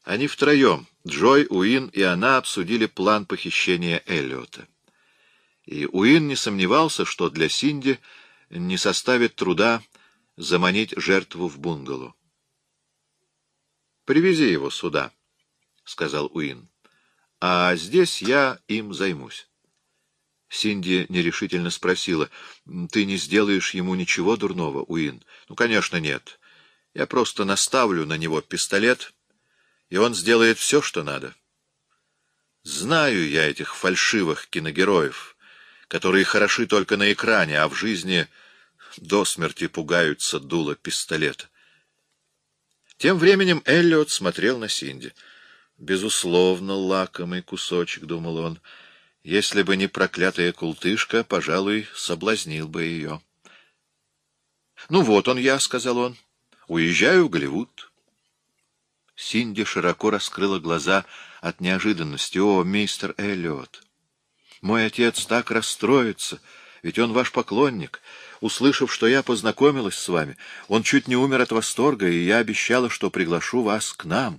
Они втроем, Джой, Уин и она, обсудили план похищения Эллиота. И Уин не сомневался, что для Синди не составит труда заманить жертву в бунгало. «Привези его сюда», — сказал Уин, — «а здесь я им займусь». Синди нерешительно спросила: «Ты не сделаешь ему ничего дурного, Уин?» «Ну, конечно, нет. Я просто наставлю на него пистолет, и он сделает все, что надо. Знаю я этих фальшивых киногероев, которые хороши только на экране, а в жизни до смерти пугаются дула пистолета». Тем временем Эллиот смотрел на Синди. «Безусловно, лакомый кусочек», — думал он. «Если бы не проклятая култышка, пожалуй, соблазнил бы ее». «Ну вот он я», — сказал он. «Уезжаю в Голливуд». Синди широко раскрыла глаза от неожиданности. «О, мистер Эллиот, мой отец так расстроится, ведь он ваш поклонник. Услышав, что я познакомилась с вами, он чуть не умер от восторга, и я обещала, что приглашу вас к нам».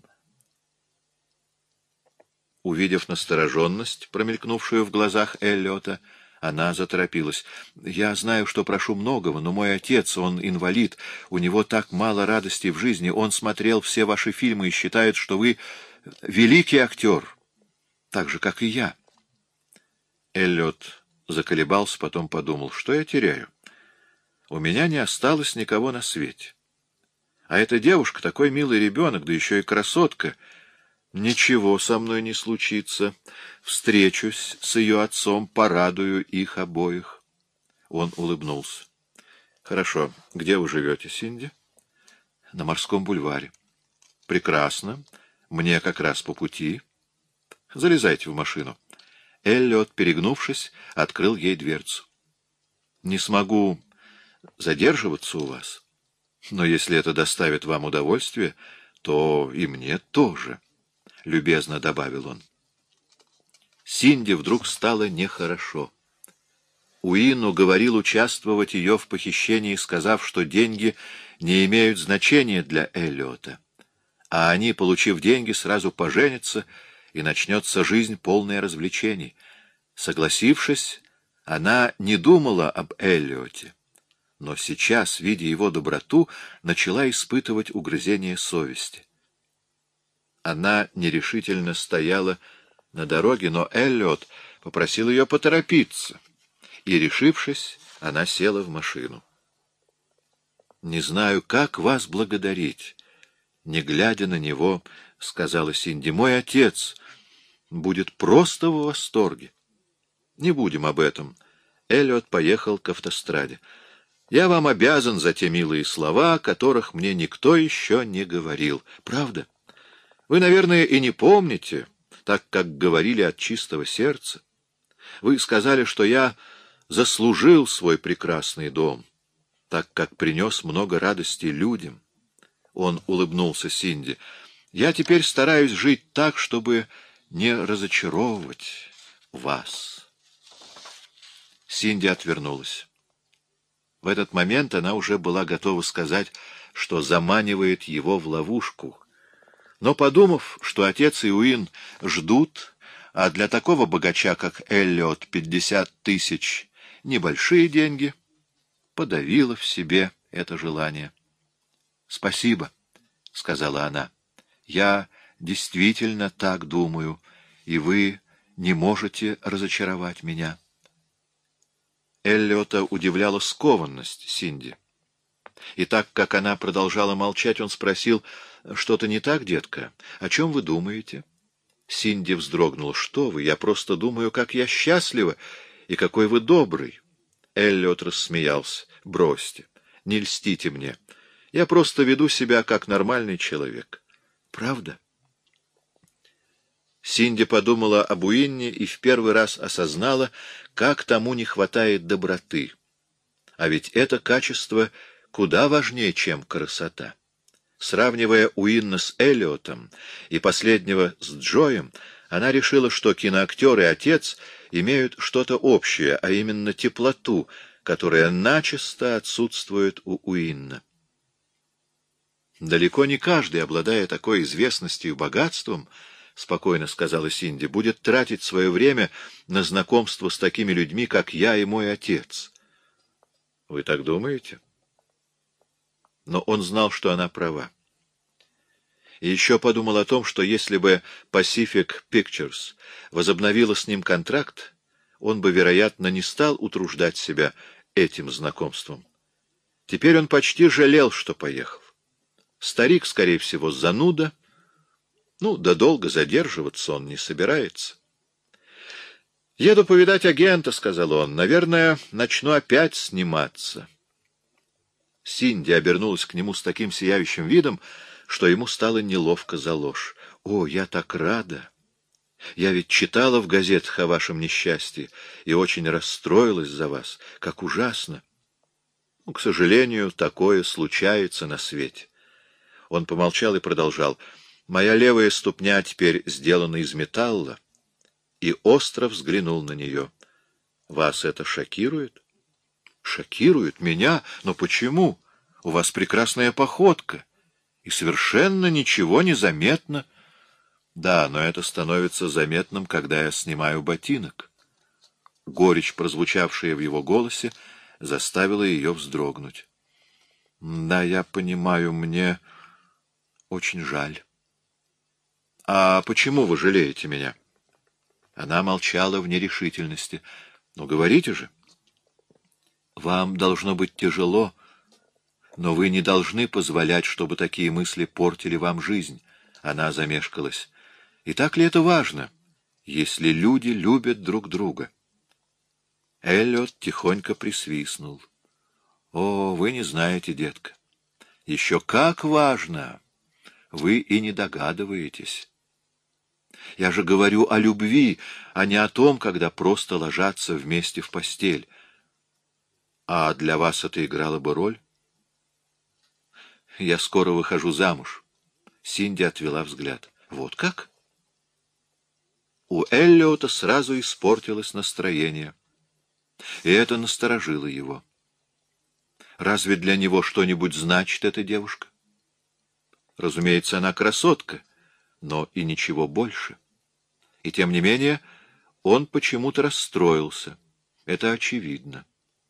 Увидев настороженность, промелькнувшую в глазах Эллиота, она заторопилась. «Я знаю, что прошу многого, но мой отец, он инвалид, у него так мало радости в жизни, он смотрел все ваши фильмы и считает, что вы великий актер, так же, как и я». Эллиот заколебался, потом подумал: что я теряю? У меня не осталось никого на свете. А эта девушка такой милый ребенок, да еще и красотка. Ничего со мной не случится. Встречусь с ее отцом, порадую их обоих. Он улыбнулся. Хорошо. Где вы живете, Синди? На Морском бульваре. Прекрасно. Мне как раз по пути. Залезайте в машину. Эллиот, перегнувшись, открыл ей дверцу. Не смогу задерживаться у вас, но если это доставит вам удовольствие, то и мне тоже, — любезно добавил он. Синди вдруг стало нехорошо. Уин уговорил участвовать ее в похищении, сказав, что деньги не имеют значения для Эллиота, а они, получив деньги, сразу поженятся, и начнется жизнь, полная развлечений. Согласившись, она не думала об Эллиоте, но сейчас, видя его доброту, начала испытывать угрызение совести. Она нерешительно стояла на дороге, но Эллиот попросил ее поторопиться, и, решившись, она села в машину. «Не знаю, как вас благодарить», — не глядя на него, сказала Синди. «Мой отец будет просто в восторге». «Не будем об этом». Эллиот поехал к автостраде. «Я вам обязан за те милые слова, о которых мне никто еще не говорил. Правда? Вы, наверное, и не помните, так как говорили от чистого сердца. Вы сказали, что я заслужил свой прекрасный дом, так как принес много радости людям». Он улыбнулся Синди. «Я теперь стараюсь жить так, чтобы не разочаровывать вас». Синди отвернулась. В этот момент она уже была готова сказать, что заманивает его в ловушку. Но, подумав, что отец и Уин ждут, а для такого богача, как Эллиот, 50 000 — небольшие деньги, подавила в себе это желание. «Спасибо», — сказала она. «Я действительно так думаю, и вы не можете разочаровать меня». Эллиота удивляла скованность Синди. И так как она продолжала молчать, он спросил: «Что-то не так, детка? О чем вы думаете?» Синди вздрогнула. «Что вы? Я просто думаю, как я счастлива и какой вы добрый». Эллиот рассмеялся. «Бросьте, не льстите мне. Я просто веду себя как нормальный человек». «Правда?» Синди подумала об Уинне и в первый раз осознала, как тому не хватает доброты. А ведь это качество куда важнее, чем красота. Сравнивая Уинна с Эллиотом и последнего с Джоем, она решила, что киноактер и отец имеют что-то общее, а именно теплоту, которая начисто отсутствует у Уинна. Далеко не каждый, обладая такой известностью и богатством, — спокойно сказала Синди, — будет тратить свое время на знакомство с такими людьми, как я и мой отец. — Вы так думаете? Но он знал, что она права. И еще подумал о том, что если бы Pacific Pictures возобновила с ним контракт, он бы, вероятно, не стал утруждать себя этим знакомством. Теперь он почти жалел, что поехал. Старик, скорее всего, зануда. Да долго задерживаться он не собирается. «Еду повидать агента», — сказал он. «Наверное, начну опять сниматься». Синди обернулась к нему с таким сияющим видом, что ему стало неловко за ложь. «О, я так рада! Я ведь читала в газетах о вашем несчастье и очень расстроилась за вас. Как ужасно! К сожалению, такое случается на свете». Он помолчал и продолжал. «Моя левая ступня теперь сделана из металла». И остро взглянул на нее. «Вас это шокирует?» «Шокирует меня? Но почему? У вас прекрасная походка, и совершенно ничего не заметно». «Да, но это становится заметным, когда я снимаю ботинок». Горечь, прозвучавшая в его голосе, заставила ее вздрогнуть. «Да, я понимаю, мне очень жаль». «А почему вы жалеете меня?» Она молчала в нерешительности. «Ну, говорите же». «Вам должно быть тяжело, но вы не должны позволять, чтобы такие мысли портили вам жизнь». Она замешкалась. «И так ли это важно, если люди любят друг друга?» Эллиот тихонько присвистнул. «О, вы не знаете, детка. Еще как важно! Вы и не догадываетесь. Я же говорю о любви, а не о том, когда просто ложатся вместе в постель. А для вас это играло бы роль? Я скоро выхожу замуж». Синди отвела взгляд. «Вот как?» У Эллиота сразу испортилось настроение, и это насторожило его. Разве для него что-нибудь значит эта девушка? Разумеется, она красотка, но и ничего больше. И тем не менее он почему-то расстроился. Это очевидно.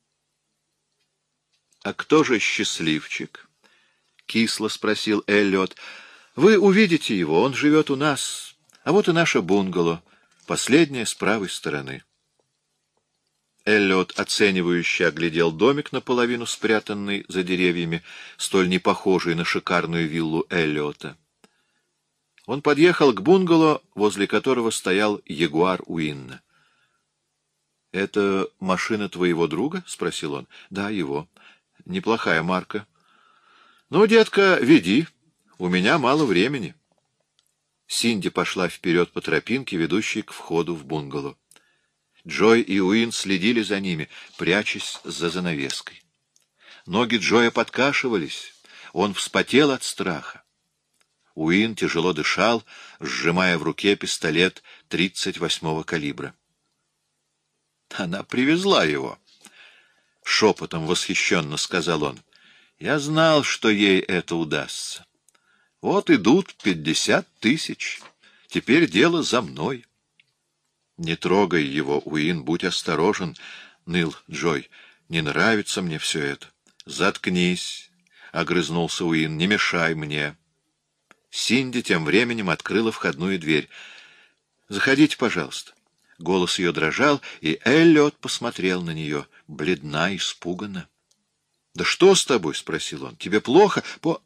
«А кто же счастливчик?» — кисло спросил Эллиот. «Вы увидите его, он живет у нас. А вот и наше бунгало, последнее с правой стороны». Эллиот оценивающе оглядел домик, наполовину спрятанный за деревьями, столь не похожий на шикарную виллу Эллиота. Он подъехал к бунгало, возле которого стоял ягуар Уинна. — «Это машина твоего друга? — спросил он. — Да, его. Неплохая марка. — Ну, детка, веди. У меня мало времени. Синди пошла вперед по тропинке, ведущей к входу в бунгало. Джой и Уин следили за ними, прячась за занавеской. Ноги Джоя подкашивались, он вспотел от страха. Уин тяжело дышал, сжимая в руке пистолет 38-го калибра. «Она привезла его», — шепотом восхищенно сказал он. «Я знал, что ей это удастся. Вот идут 50 тысяч. Теперь дело за мной». «Не трогай его, Уин, будь осторожен», — ныл Джой. «Не нравится мне все это». «Заткнись», — огрызнулся Уин, — «не мешай мне». Синди тем временем открыла входную дверь. «Заходите, пожалуйста». Голос ее дрожал, и Эллиот посмотрел на нее, бледна, испуганно. «Да что с тобой?» — спросил он. «Тебе плохо?»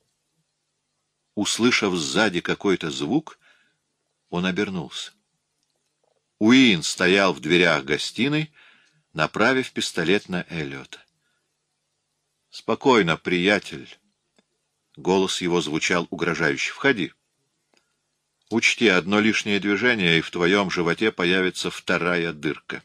Услышав сзади какой-то звук, он обернулся. Уин стоял в дверях гостиной, направив пистолет на Эллиота. «Спокойно, приятель». Голос его звучал угрожающе. «Входи. Учти, одно лишнее движение, и в твоем животе появится вторая дырка».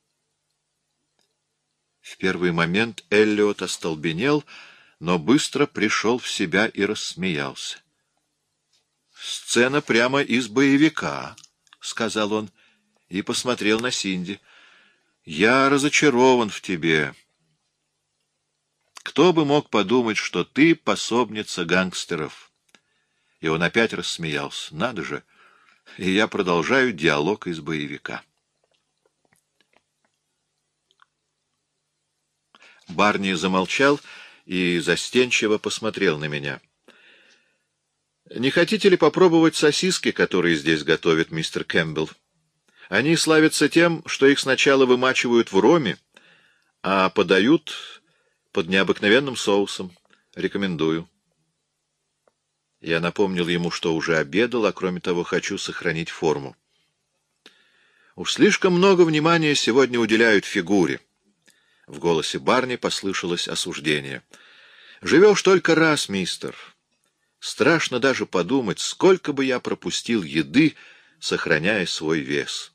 В первый момент Эллиот остолбенел, но быстро пришел в себя и рассмеялся. «Сцена прямо из боевика», — сказал он, и посмотрел на Синди. «Я разочарован в тебе. Кто бы мог подумать, что ты пособница гангстеров? И он опять рассмеялся. Надо же! И я продолжаю диалог из боевика. Барни замолчал и застенчиво посмотрел на меня. «Не хотите ли попробовать сосиски, которые здесь готовит мистер Кэмпбелл? Они славятся тем, что их сначала вымачивают в роме, а подают под необыкновенным соусом. Рекомендую». Я напомнил ему, что уже обедал, а кроме того хочу сохранить форму. «Уж слишком много внимания сегодня уделяют фигуре». В голосе Барни послышалось осуждение. «Живешь только раз, мистер. Страшно даже подумать, сколько бы я пропустил еды, сохраняя свой вес».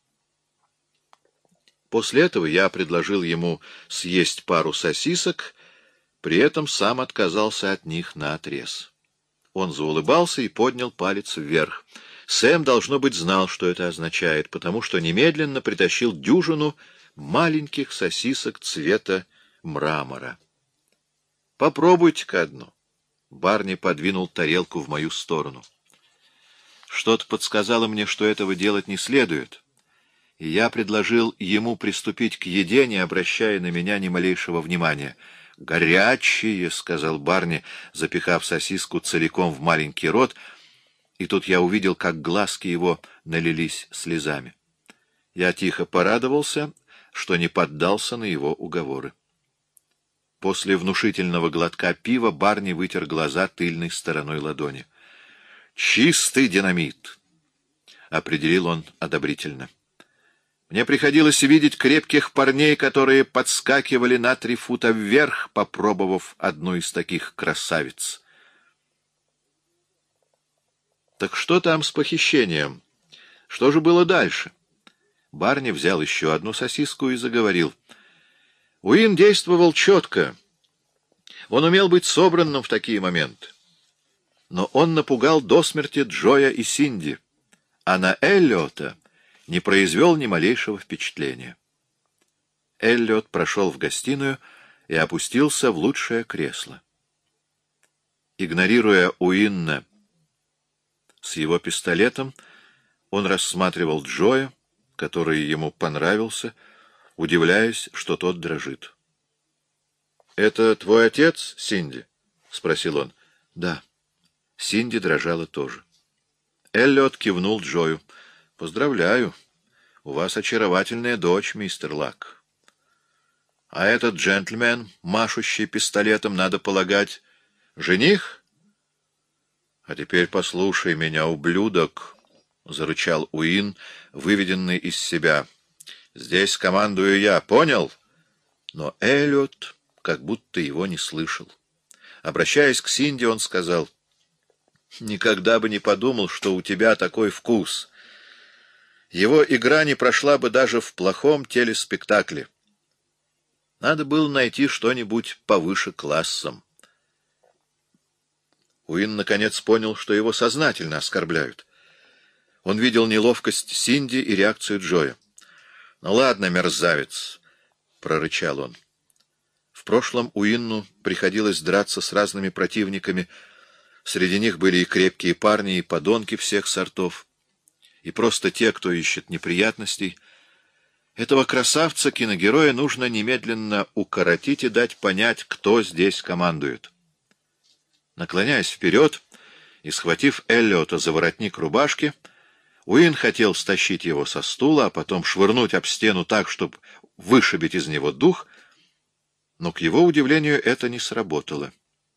После этого я предложил ему съесть пару сосисок, при этом сам отказался от них наотрез. Он заулыбался и поднял палец вверх. Сэм, должно быть, знал, что это означает, потому что немедленно притащил дюжину маленьких сосисок цвета мрамора. «Попробуйте-ка одну». Барни подвинул тарелку в мою сторону. Что-то подсказало мне, что этого делать не следует, и я предложил ему приступить к еде, не обращая на меня ни малейшего внимания. «Горячие», — сказал Барни, запихав сосиску целиком в маленький рот, и тут я увидел, как глазки его налились слезами. Я тихо порадовался, что не поддался на его уговоры. После внушительного глотка пива Барни вытер глаза тыльной стороной ладони. «Чистый динамит», — определил он одобрительно. Мне приходилось видеть крепких парней, которые подскакивали на 3 фута вверх, попробовав одну из таких красавиц. Так что там с похищением? Что же было дальше? Барни взял еще одну сосиску и заговорил. Уин действовал четко. Он умел быть собранным в такие моменты. Но он напугал до смерти Джоя и Синди, а на Эллиота не произвел ни малейшего впечатления. Эллиот прошел в гостиную и опустился в лучшее кресло. Игнорируя Уинна с его пистолетом, он рассматривал Джоя, который ему понравился, удивляясь, что тот дрожит. — Это твой отец, Синди? — спросил он. — Да. Синди дрожала тоже. Эллиот кивнул Джою. — Поздравляю. У вас очаровательная дочь, мистер Лак. А этот джентльмен, машущий пистолетом, надо полагать, жених? — А теперь послушай меня, ублюдок, — зарычал Уин, выведенный из себя. — Здесь командую я, понял? Но Эллиот как будто его не слышал. Обращаясь к Синди, он сказал: — Никогда бы не подумал, что у тебя такой вкус. Его игра не прошла бы даже в плохом телеспектакле. Надо было найти что-нибудь повыше классом. Уин наконец понял, что его сознательно оскорбляют. Он видел неловкость Синди и реакцию Джоя. — Ну ладно, мерзавец, — прорычал он. В прошлом Уинну приходилось драться с разными противниками. Среди них были и крепкие парни, и подонки всех сортов, и просто те, кто ищет неприятностей. Этого красавца-киногероя нужно немедленно укоротить и дать понять, кто здесь командует. Наклоняясь вперед и схватив Эллиота за воротник рубашки, Уин хотел стащить его со стула, а потом швырнуть об стену так, чтобы вышибить из него дух, но, к его удивлению, это не сработало.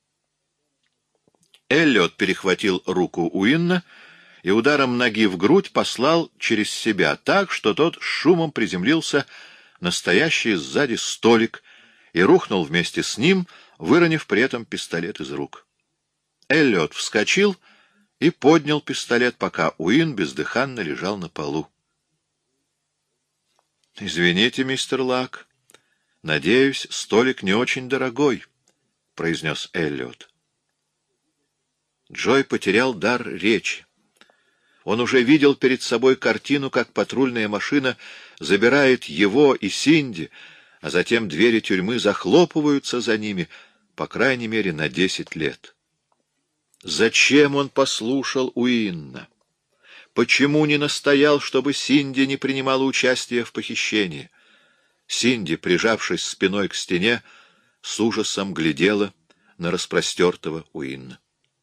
Эллиот перехватил руку Уинна и ударом ноги в грудь послал через себя так, что тот с шумом приземлился на стоящий сзади столик и рухнул вместе с ним, выронив при этом пистолет из рук. Эллиот вскочил и поднял пистолет, пока Уин бездыханно лежал на полу. — Извините, мистер Лак, надеюсь, столик не очень дорогой, — произнес Эллиот. Джой потерял дар речи. Он уже видел перед собой картину, как патрульная машина забирает его и Синди, а затем двери тюрьмы захлопываются за ними, по крайней мере, на 10 лет. Зачем он послушал Уинна? Почему не настоял, чтобы Синди не принимала участия в похищении? Синди, прижавшись спиной к стене, с ужасом глядела на распростертого Уинна.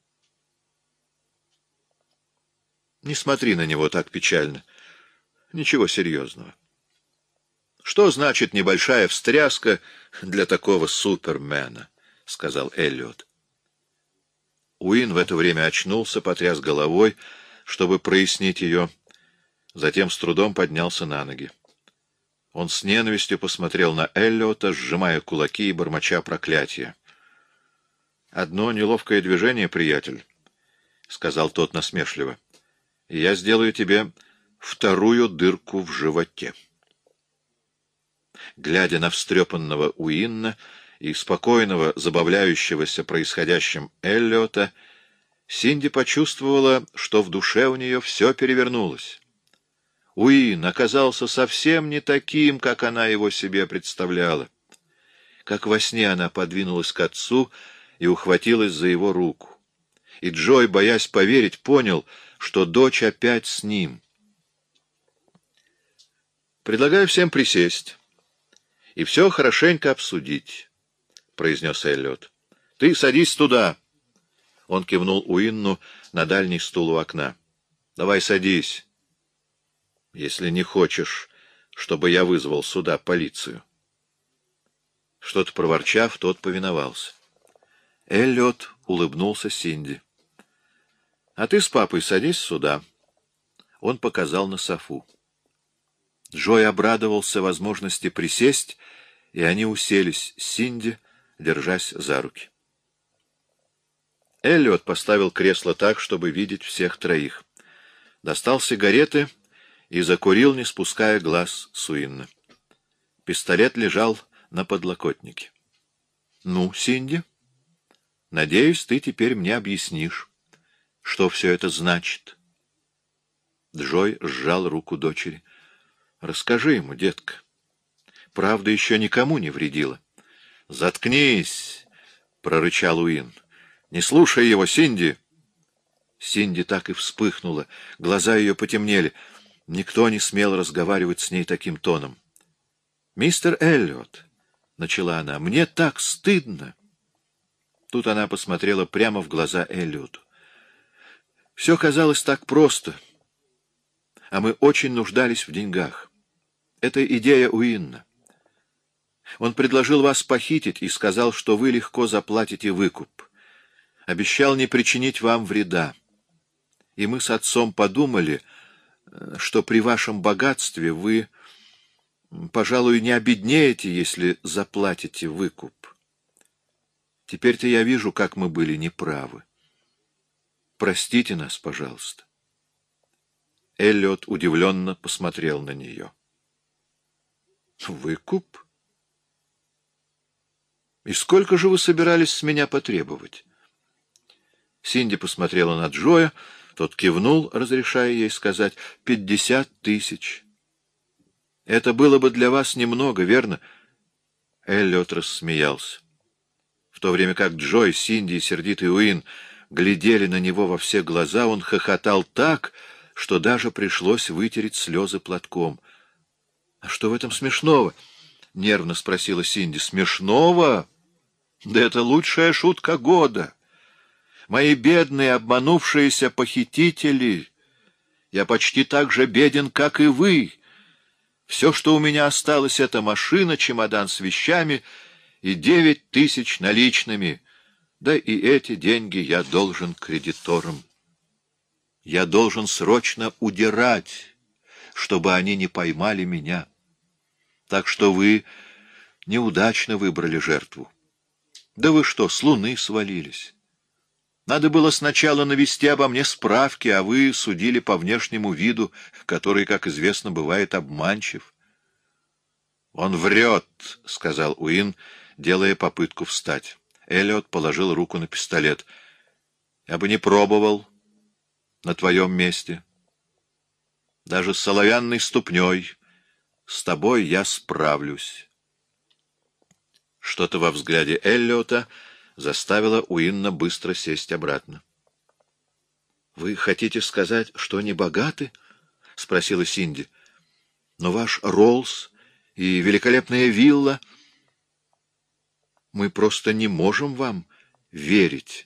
Не смотри на него так печально. Ничего серьезного. Что значит небольшая встряска для такого супермена? — сказал Эллиот. Уин в это время очнулся, потряс головой, чтобы прояснить ее, затем с трудом поднялся на ноги. Он с ненавистью посмотрел на Эллиота, сжимая кулаки и бормоча проклятия. — Одно неловкое движение, приятель, — сказал тот насмешливо, — и я сделаю тебе вторую дырку в животе. Глядя на встрепанного Уинна и спокойного, забавляющегося происходящим Эллиота, Синди почувствовала, что в душе у нее все перевернулось. Уин оказался совсем не таким, как она его себе представляла. Как во сне она подвинулась к отцу и ухватилась за его руку. И Джой, боясь поверить, понял, что дочь опять с ним. «Предлагаю всем присесть и все хорошенько обсудить», — произнес Эллиот. — Ты садись туда. Он кивнул Уинну на дальний стул у окна. — Давай садись, если не хочешь, чтобы я вызвал сюда полицию. Что-то проворчав, тот повиновался. Эллиот улыбнулся Синди. — А ты с папой садись сюда. Он показал на софу. Джой обрадовался возможности присесть, и они уселись с Синди, держась за руки. Эллиот поставил кресло так, чтобы видеть всех троих. Достал сигареты и закурил, не спуская глаз с Уинна. Пистолет лежал на подлокотнике. — Ну, Синди, надеюсь, ты теперь мне объяснишь, что все это значит. Джой сжал руку дочери. — Расскажи ему, детка. Правда еще никому не вредила. — Заткнись, — прорычал Уин. — Не слушай его, Синди. Синди так и вспыхнула, глаза ее потемнели. Никто не смел разговаривать с ней таким тоном. — Мистер Эллиот, — начала она, — мне так стыдно. Тут она посмотрела прямо в глаза Эллиоту. Все казалось так просто, а мы очень нуждались в деньгах. Это идея Уинна. Он предложил вас похитить и сказал, что вы легко заплатите выкуп. Обещал не причинить вам вреда. И мы с отцом подумали, что при вашем богатстве вы, пожалуй, не обеднеете, если заплатите выкуп. Теперь-то я вижу, как мы были неправы. Простите нас, пожалуйста. Эллиот удивленно посмотрел на нее. Выкуп? И сколько же вы собирались с меня потребовать? Синди посмотрела на Джоя, тот кивнул, разрешая ей сказать 50 тысяч. Это было бы для вас немного, верно? Эллиот рассмеялся. В то время как Джой, Синди и сердитый Уин глядели на него во все глаза, он хохотал так, что даже пришлось вытереть слезы платком. — А что в этом смешного? — нервно спросила Синди. — Смешного? Да это лучшая шутка года. Мои бедные обманувшиеся похитители. Я почти так же беден, как и вы. Все, что у меня осталось, — это машина, чемодан с вещами и 9 тысяч наличными. Да и эти деньги я должен кредиторам. Я должен срочно удирать, чтобы они не поймали меня. Так что вы неудачно выбрали жертву. Да вы что, с луны свалились? Надо было сначала навести обо мне справки, а вы судили по внешнему виду, который, как известно, бывает обманчив. — Он врет, — сказал Уин, делая попытку встать. Эллиот положил руку на пистолет. — Я бы не пробовал на твоем месте. Даже с оловянной ступней с тобой я справлюсь. Что-то во взгляде Эллиота заставило Уинна быстро сесть обратно. — Вы хотите сказать, что не богаты? — спросила Синди. — Но ваш Роллс и великолепная вилла... Мы просто не можем вам верить.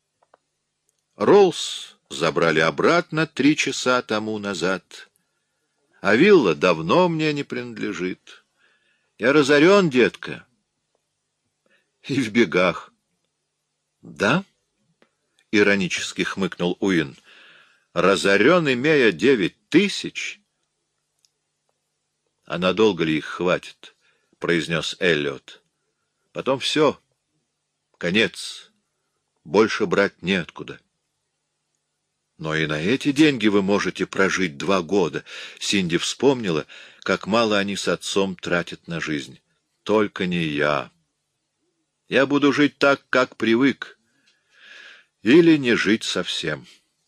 Роллс забрали обратно 3 часа тому назад, а вилла давно мне не принадлежит. Я разорен, детка, и в бегах. — Да? — иронически хмыкнул Уин. — Разорен, имея 9000? — А надолго ли их хватит? — произнес Эллиот. — Потом все. Конец. Больше брать неоткуда. Но и на эти деньги вы можете прожить 2 года. Синди вспомнила, как мало они с отцом тратят на жизнь. Только не я. Я буду жить так, как привык. Или не жить совсем.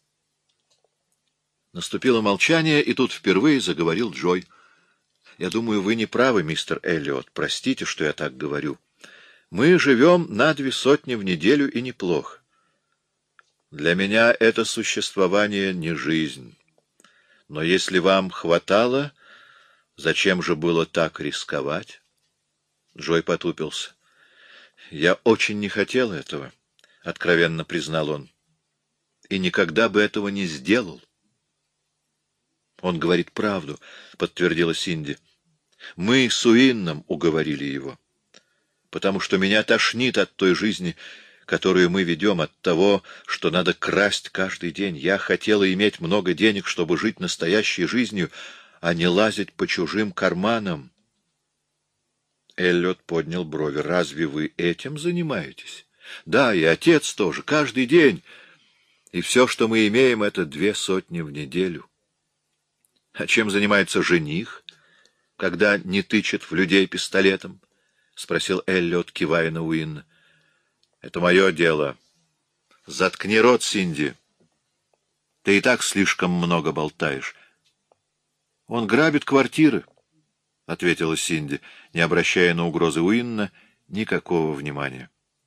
Наступило молчание, и тут впервые заговорил Джой. Я думаю, вы не правы, мистер Эллиот. Простите, что я так говорю. Мы живем на 200 в неделю, и неплохо. Для меня это существование не жизнь. Но если вам хватало, зачем же было так рисковать? Джой потупился. Я очень не хотел этого, — откровенно признал он. И никогда бы этого не сделал. Он говорит правду, — подтвердила Синди. Мы с Уинном уговорили его, потому что меня тошнит от той жизни, которую мы ведем, от того, что надо красть каждый день. Я хотела иметь много денег, чтобы жить настоящей жизнью, а не лазить по чужим карманам. Эллиот поднял брови. Разве вы этим занимаетесь? Да, и отец тоже, каждый день. И все, что мы имеем, — это 200 в неделю. А чем занимается жених, когда не тычет в людей пистолетом? — спросил Эллиот, кивая на Уинна. — Это мое дело. Заткни рот, Синди. Ты и так слишком много болтаешь. — Он грабит квартиры, — ответила Синди, не обращая на угрозы Уинна никакого внимания.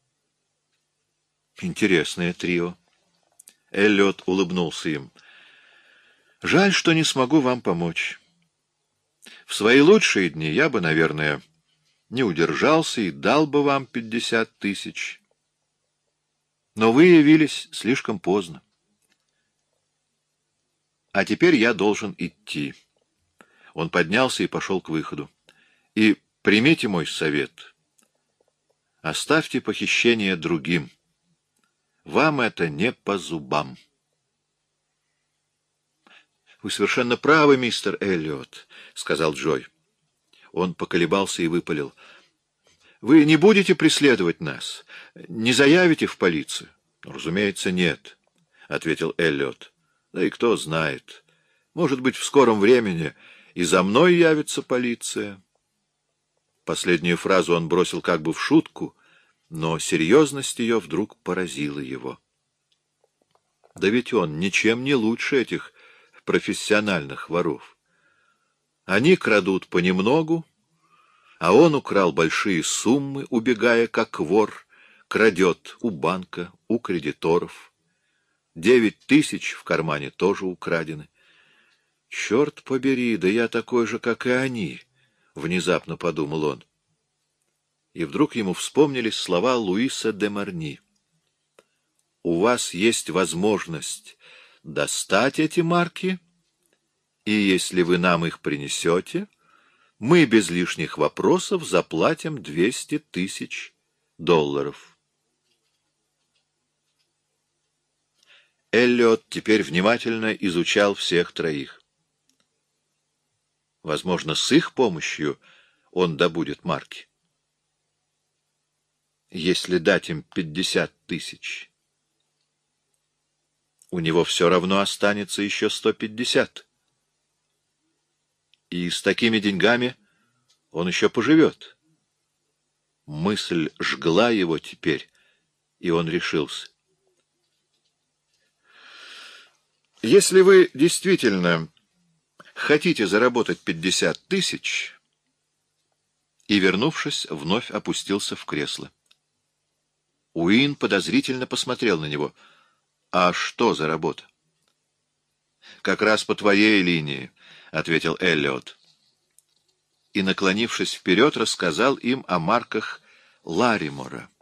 — Интересное трио. Эллиот улыбнулся им. — Жаль, что не смогу вам помочь. В свои лучшие дни я бы, наверное, не удержался и дал бы вам 50 000. Но вы явились слишком поздно. А теперь я должен идти. Он поднялся и пошел к выходу. И примите мой совет. Оставьте похищение другим. Вам это не по зубам. Вы совершенно правы, мистер Эллиот, — сказал Джой. Он поколебался и выпалил. Вы не будете преследовать нас? Не заявите в полицию? — Разумеется, нет, — ответил Эллиот. — Да и кто знает. Может быть, в скором времени и за мной явится полиция. Последнюю фразу он бросил как бы в шутку, но серьезность ее вдруг поразила его. Да ведь он ничем не лучше этих профессиональных воров. Они крадут понемногу, а он украл большие суммы, убегая как вор, крадет у банка, у кредиторов. 9000 в кармане тоже украдены. Черт побери, да я такой же, как и они, — внезапно подумал он. И вдруг ему вспомнились слова Луиса де Марни. У вас есть возможность достать эти марки, и если вы нам их принесете, мы без лишних вопросов заплатим $200 000. Эллиот теперь внимательно изучал всех троих. Возможно, с их помощью он добудет марки. Если дать им 50 000, у него все равно останется еще 150. И с такими деньгами он еще поживет. Мысль жгла его теперь, и он решился. Если вы действительно хотите заработать 50 000, и, вернувшись, вновь опустился в кресло. Уин подозрительно посмотрел на него. — А что за работа? как раз по твоей линии, — ответил Эллиот. И, наклонившись вперед, рассказал им о марках Ларримора.